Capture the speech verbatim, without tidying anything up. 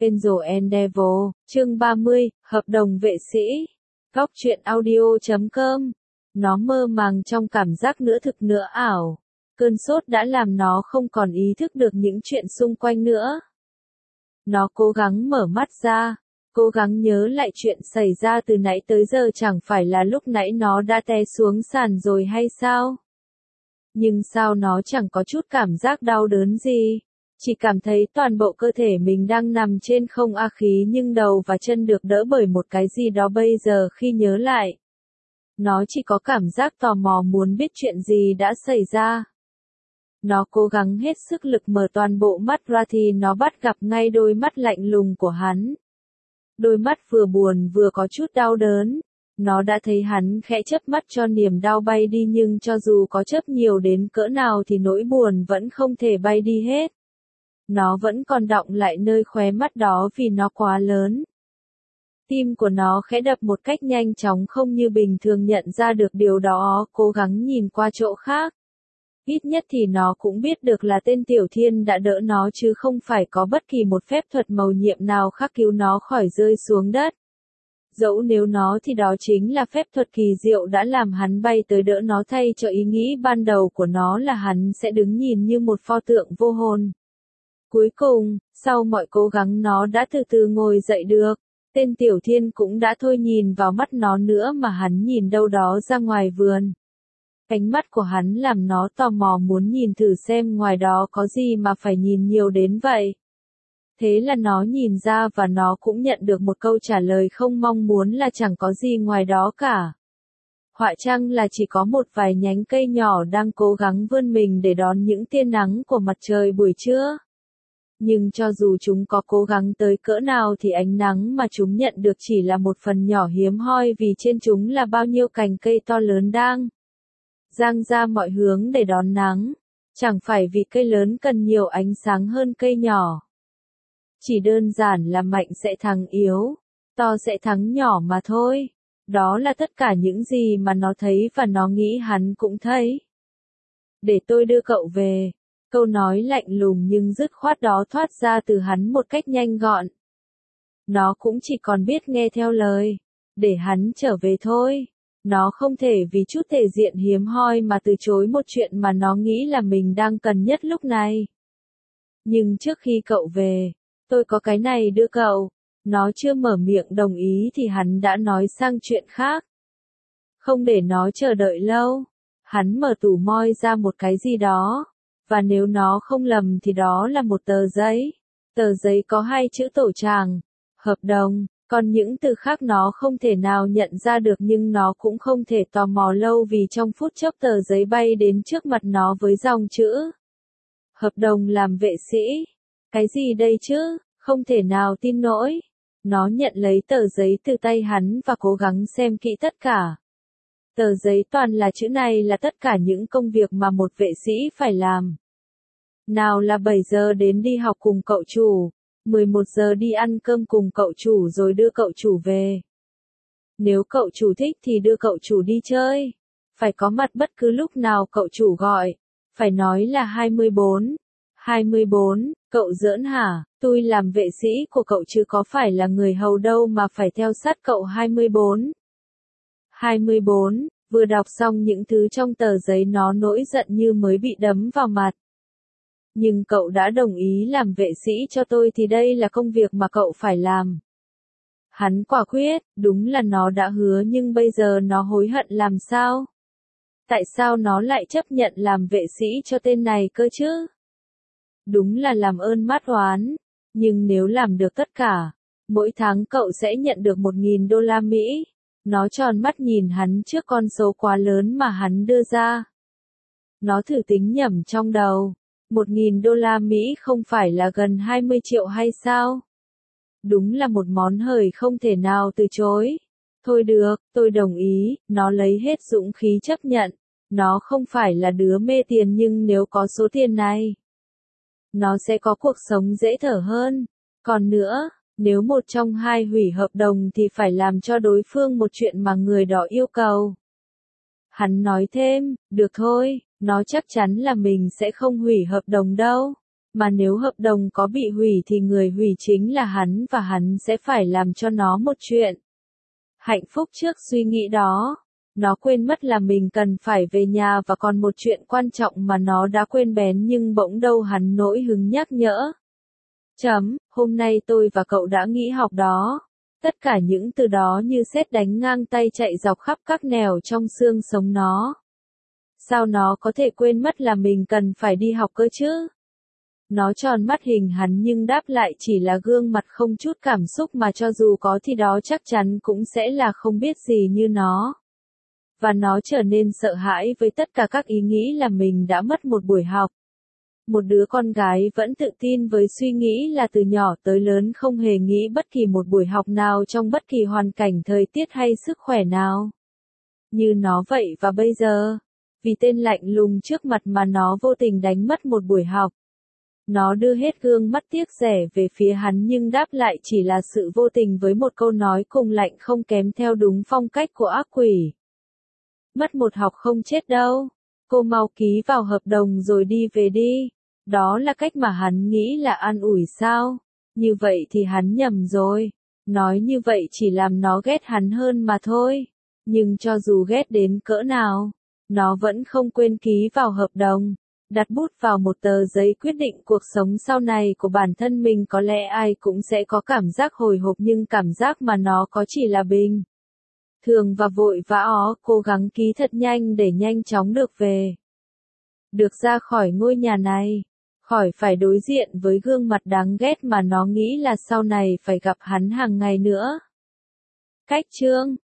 Angel and Devil, chương ba mươi, hợp đồng vệ sĩ. Góc truyện audio chấm com. Nó mơ màng trong cảm giác nửa thực nửa ảo. Cơn sốt đã làm nó không còn ý thức được những chuyện xung quanh nữa. Nó cố gắng mở mắt ra, cố gắng nhớ lại chuyện xảy ra từ nãy tới giờ, chẳng phải là lúc nãy nó đã té xuống sàn rồi hay sao? Nhưng sao nó chẳng có chút cảm giác đau đớn gì? Chỉ cảm thấy toàn bộ cơ thể mình đang nằm trên không a khí, nhưng đầu và chân được đỡ bởi một cái gì đó. Bây giờ khi nhớ lại, nó chỉ có cảm giác tò mò muốn biết chuyện gì đã xảy ra. Nó cố gắng hết sức lực mở toàn bộ mắt ra thì nó bắt gặp ngay đôi mắt lạnh lùng của hắn. Đôi mắt vừa buồn vừa có chút đau đớn. Nó đã thấy hắn khẽ chớp mắt cho niềm đau bay đi, nhưng cho dù có chớp nhiều đến cỡ nào thì nỗi buồn vẫn không thể bay đi hết. Nó vẫn còn đọng lại nơi khóe mắt đó vì nó quá lớn. Tim của nó khẽ đập một cách nhanh chóng, không như bình thường nhận ra được điều đó, cố gắng nhìn qua chỗ khác. Ít nhất thì nó cũng biết được là tên Tiểu Thiên đã đỡ nó chứ không phải có bất kỳ một phép thuật mầu nhiệm nào khác cứu nó khỏi rơi xuống đất. Dẫu nếu nó thì đó chính là phép thuật kỳ diệu đã làm hắn bay tới đỡ nó, thay cho ý nghĩ ban đầu của nó là hắn sẽ đứng nhìn như một pho tượng vô hồn. Cuối cùng, sau mọi cố gắng nó đã từ từ ngồi dậy được. Tên Tiểu Thiên cũng đã thôi nhìn vào mắt nó nữa mà hắn nhìn đâu đó ra ngoài vườn. Ánh mắt của hắn làm nó tò mò muốn nhìn thử xem ngoài đó có gì mà phải nhìn nhiều đến vậy. Thế là nó nhìn ra và nó cũng nhận được một câu trả lời không mong muốn là chẳng có gì ngoài đó cả. Họa chăng là chỉ có một vài nhánh cây nhỏ đang cố gắng vươn mình để đón những tia nắng của mặt trời buổi trưa. Nhưng cho dù chúng có cố gắng tới cỡ nào thì ánh nắng mà chúng nhận được chỉ là một phần nhỏ hiếm hoi, vì trên chúng là bao nhiêu cành cây to lớn đang giang ra mọi hướng để đón nắng. Chẳng phải vì cây lớn cần nhiều ánh sáng hơn cây nhỏ. Chỉ đơn giản là mạnh sẽ thắng yếu, to sẽ thắng nhỏ mà thôi. Đó là tất cả những gì mà nó thấy và nó nghĩ hắn cũng thấy. Để tôi đưa cậu về. Câu nói lạnh lùng nhưng dứt khoát đó thoát ra từ hắn một cách nhanh gọn. Nó cũng chỉ còn biết nghe theo lời. Để hắn trở về thôi. Nó không thể vì chút thể diện hiếm hoi mà từ chối một chuyện mà nó nghĩ là mình đang cần nhất lúc này. Nhưng trước khi cậu về, tôi có cái này đưa cậu. Nó chưa mở miệng đồng ý thì hắn đã nói sang chuyện khác. Không để nó chờ đợi lâu, hắn mở tủ moi ra một cái gì đó. Và nếu nó không lầm thì đó là một tờ giấy. Tờ giấy có hai chữ tổ tràng, hợp đồng, còn những từ khác nó không thể nào nhận ra được, nhưng nó cũng không thể tò mò lâu vì trong phút chốc tờ giấy bay đến trước mặt nó với dòng chữ. Hợp đồng làm vệ sĩ. Cái gì đây chứ? Không thể nào tin nổi. Nó nhận lấy tờ giấy từ tay hắn và cố gắng xem kỹ tất cả. Tờ giấy toàn là chữ này là tất cả những công việc mà một vệ sĩ phải làm. Nào là bảy giờ đến đi học cùng cậu chủ, mười một giờ đi ăn cơm cùng cậu chủ rồi đưa cậu chủ về. Nếu cậu chủ thích thì đưa cậu chủ đi chơi. Phải có mặt bất cứ lúc nào cậu chủ gọi. Phải nói là hai mươi bốn. hai mươi bốn, cậu giỡn hả? Tôi làm vệ sĩ của cậu chứ có phải là người hầu đâu mà phải theo sát cậu hai mươi bốn. hai mươi bốn, vừa đọc xong những thứ trong tờ giấy nó nổi giận như mới bị đấm vào mặt. Nhưng cậu đã đồng ý làm vệ sĩ cho tôi thì đây là công việc mà cậu phải làm. Hắn quả quyết, đúng là nó đã hứa nhưng bây giờ nó hối hận làm sao? Tại sao nó lại chấp nhận làm vệ sĩ cho tên này cơ chứ? Đúng là làm ơn mát oán, nhưng nếu làm được tất cả, mỗi tháng cậu sẽ nhận được một nghìn đô la Mỹ. Nó tròn mắt nhìn hắn trước con số quá lớn mà hắn đưa ra. Nó thử tính nhẩm trong đầu. Một nghìn đô la Mỹ không phải là gần hai mươi triệu hay sao? Đúng là một món hời không thể nào từ chối. Thôi được, tôi đồng ý. Nó lấy hết dũng khí chấp nhận. Nó không phải là đứa mê tiền, nhưng nếu có số tiền này, nó sẽ có cuộc sống dễ thở hơn. Còn nữa, nếu một trong hai hủy hợp đồng thì phải làm cho đối phương một chuyện mà người đó yêu cầu. Hắn nói thêm, được thôi, nó chắc chắn là mình sẽ không hủy hợp đồng đâu. Mà nếu hợp đồng có bị hủy thì người hủy chính là hắn và hắn sẽ phải làm cho nó một chuyện. Hạnh phúc trước suy nghĩ đó. Nó quên mất là mình cần phải về nhà và còn một chuyện quan trọng mà nó đã quên bén nhưng bỗng đâu hắn nỗi hứng nhắc nhở. Chấm, hôm nay tôi và cậu đã nghỉ học đó. Tất cả những từ đó như sét đánh ngang tay chạy dọc khắp các nẻo trong xương sống nó. Sao nó có thể quên mất là mình cần phải đi học cơ chứ? Nó tròn mắt hình hắn nhưng đáp lại chỉ là gương mặt không chút cảm xúc mà cho dù có thì đó chắc chắn cũng sẽ là không biết gì như nó. Và nó trở nên sợ hãi với tất cả các ý nghĩ là mình đã mất một buổi học. Một đứa con gái vẫn tự tin với suy nghĩ là từ nhỏ tới lớn không hề nghĩ bất kỳ một buổi học nào trong bất kỳ hoàn cảnh thời tiết hay sức khỏe nào. Như nó vậy và bây giờ, vì tên lạnh lùng trước mặt mà nó vô tình đánh mất một buổi học. Nó đưa hết gương mắt tiếc rẻ về phía hắn nhưng đáp lại chỉ là sự vô tình với một câu nói cùng lạnh không kém theo đúng phong cách của ác quỷ. Mất một học không chết đâu. Cô mau ký vào hợp đồng rồi đi về đi. Đó là cách mà hắn nghĩ là an ủi sao? Như vậy thì hắn nhầm rồi. Nói như vậy chỉ làm nó ghét hắn hơn mà thôi. Nhưng cho dù ghét đến cỡ nào, nó vẫn không quên ký vào hợp đồng. Đặt bút vào một tờ giấy quyết định cuộc sống sau này của bản thân mình. Có lẽ ai cũng sẽ có cảm giác hồi hộp nhưng cảm giác mà nó có chỉ là bình thường và vội vã ó, cố gắng ký thật nhanh để nhanh chóng được về. Được ra khỏi ngôi nhà này, khỏi phải đối diện với gương mặt đáng ghét mà nó nghĩ là sau này phải gặp hắn hàng ngày nữa. Cách chương